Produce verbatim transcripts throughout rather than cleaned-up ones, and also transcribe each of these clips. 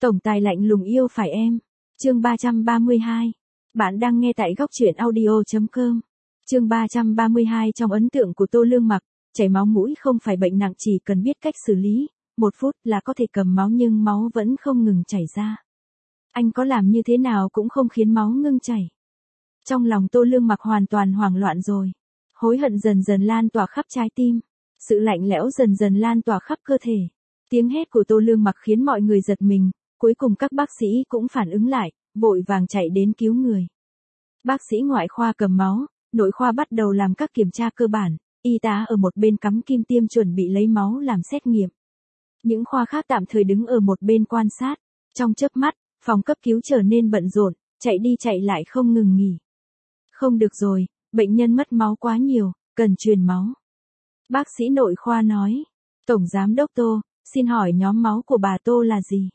Tổng tài lạnh lùng yêu phải em. Chương ba trăm ba mươi hai. Bạn đang nghe tại góc truyện audio chấm com. Chương ba trăm ba mươi hai. Trong ấn tượng của Tô Lương Mặc, chảy máu mũi không phải bệnh nặng, chỉ cần biết cách xử lý, một phút là có thể cầm máu, nhưng máu vẫn không ngừng chảy ra. Anh có làm như thế nào cũng không khiến máu ngưng chảy. Trong lòng Tô Lương Mặc hoàn toàn hoảng loạn rồi. Hối hận dần dần lan tỏa khắp trái tim. Sự lạnh lẽo dần dần lan tỏa khắp cơ thể. Tiếng hét của Tô Lương Mặc khiến mọi người giật mình, cuối cùng các bác sĩ cũng phản ứng lại, vội vàng chạy đến cứu người. Bác sĩ ngoại khoa cầm máu, nội khoa bắt đầu làm các kiểm tra cơ bản, y tá ở một bên cắm kim tiêm chuẩn bị lấy máu làm xét nghiệm. Những khoa khác tạm thời đứng ở một bên quan sát. Trong chớp mắt, phòng cấp cứu trở nên bận rộn, chạy đi chạy lại không ngừng nghỉ. Không được rồi, bệnh nhân mất máu quá nhiều, cần truyền máu. Bác sĩ nội khoa nói. Tổng giám đốc Tô, xin hỏi nhóm máu của bà Tô là gì?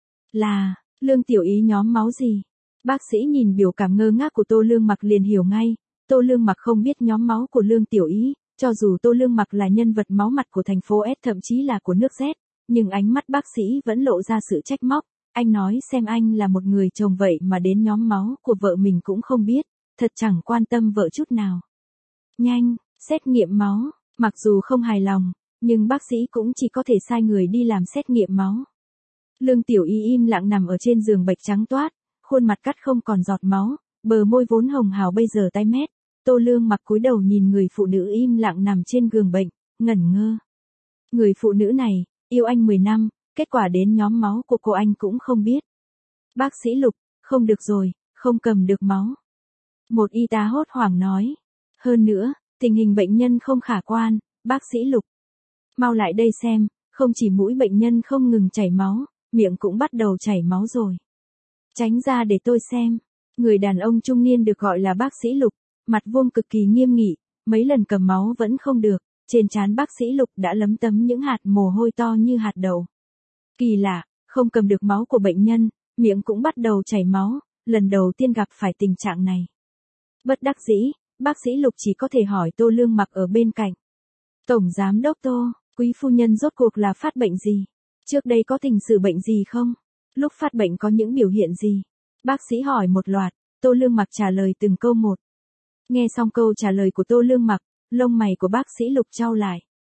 Là, Lương Tiểu Ý nhóm máu gì? Bác sĩ nhìn biểu cảm ngơ ngác của Tô Lương Mặc liền hiểu ngay, Tô Lương Mặc không biết nhóm máu của Lương Tiểu Ý, cho dù Tô Lương Mặc là nhân vật máu mặt của thành phố S, thậm chí là của nước Z, nhưng ánh mắt bác sĩ vẫn lộ ra sự trách móc. Anh nói xem, anh là một người chồng vậy mà đến nhóm máu của vợ mình cũng không biết, thật chẳng quan tâm vợ chút nào. Nhanh, xét nghiệm máu. Mặc dù không hài lòng, nhưng bác sĩ cũng chỉ có thể sai người đi làm xét nghiệm máu. Lương Tiểu Y im lặng nằm ở trên giường bạch trắng toát, khuôn mặt cắt không còn giọt máu, bờ môi vốn hồng hào bây giờ tái mét. Tô Lương Mặc cúi đầu nhìn người phụ nữ im lặng nằm trên giường bệnh, ngẩn ngơ. Người phụ nữ này, yêu anh mười năm, kết quả đến nhóm máu của cô anh cũng không biết. Bác sĩ Lục, không được rồi, không cầm được máu. Một y tá hốt hoảng nói. Hơn nữa, tình hình bệnh nhân không khả quan, bác sĩ Lục. Mau lại đây xem, không chỉ mũi bệnh nhân không ngừng chảy máu, miệng cũng bắt đầu chảy máu rồi. Tránh ra để tôi xem. Người đàn ông trung niên được gọi là bác sĩ Lục, mặt vuông cực kỳ nghiêm nghị, mấy lần cầm máu vẫn không được, trên trán bác sĩ Lục đã lấm tấm những hạt mồ hôi to như hạt đậu. Kỳ lạ, không cầm được máu của bệnh nhân, miệng cũng bắt đầu chảy máu, lần đầu tiên gặp phải tình trạng này. Bất đắc dĩ, bác sĩ Lục chỉ có thể hỏi Tô Lương Mặc ở bên cạnh. Tổng giám đốc Tô, quý phu nhân rốt cuộc là phát bệnh gì? Trước đây có tình sử bệnh gì không? Lúc phát bệnh có những biểu hiện gì? Bác sĩ hỏi một loạt, Tô Lương Mặc trả lời từng câu một. Nghe xong câu trả lời của Tô Lương Mặc, lông mày của bác sĩ Lục chau lại.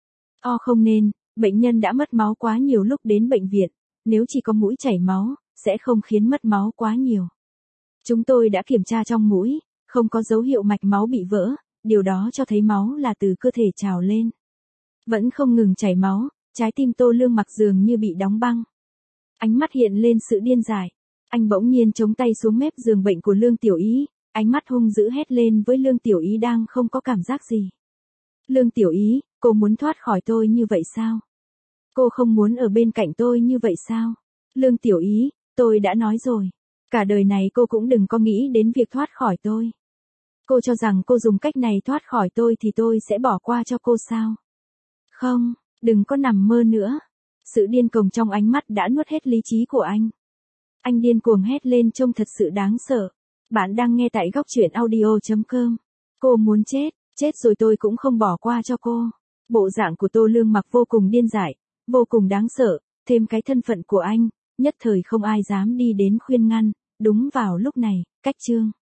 O không nên, bệnh nhân đã mất máu quá nhiều lúc đến bệnh viện, nếu chỉ có mũi chảy máu, sẽ không khiến mất máu quá nhiều. Chúng tôi đã kiểm tra trong mũi, không có dấu hiệu mạch máu bị vỡ, điều đó cho thấy máu là từ cơ thể trào lên. Vẫn không ngừng chảy máu, trái tim Tô Lương Mặc dường như bị đóng băng. Ánh mắt hiện lên sự điên dại. Anh bỗng nhiên chống tay xuống mép giường bệnh của Lương Tiểu Ý, ánh mắt hung dữ hét lên với Lương Tiểu Ý đang không có cảm giác gì. Lương Tiểu Ý, cô muốn thoát khỏi tôi như vậy sao? Cô không muốn ở bên cạnh tôi như vậy sao? Lương Tiểu Ý, tôi đã nói rồi. Cả đời này cô cũng đừng có nghĩ đến việc thoát khỏi tôi. Cô cho rằng cô dùng cách này thoát khỏi tôi thì tôi sẽ bỏ qua cho cô sao? Không, đừng có nằm mơ nữa. Sự điên cuồng trong ánh mắt đã nuốt hết lý trí của anh. Anh điên cuồng hét lên trông thật sự đáng sợ. Bạn đang nghe tại góc truyện audio chấm com. Cô muốn chết, chết rồi tôi cũng không bỏ qua cho cô. Bộ dạng của Tô Lương Mặc vô cùng điên dại, vô cùng đáng sợ, thêm cái thân phận của anh, nhất thời không ai dám đi đến khuyên ngăn. Đúng vào lúc này, cách chương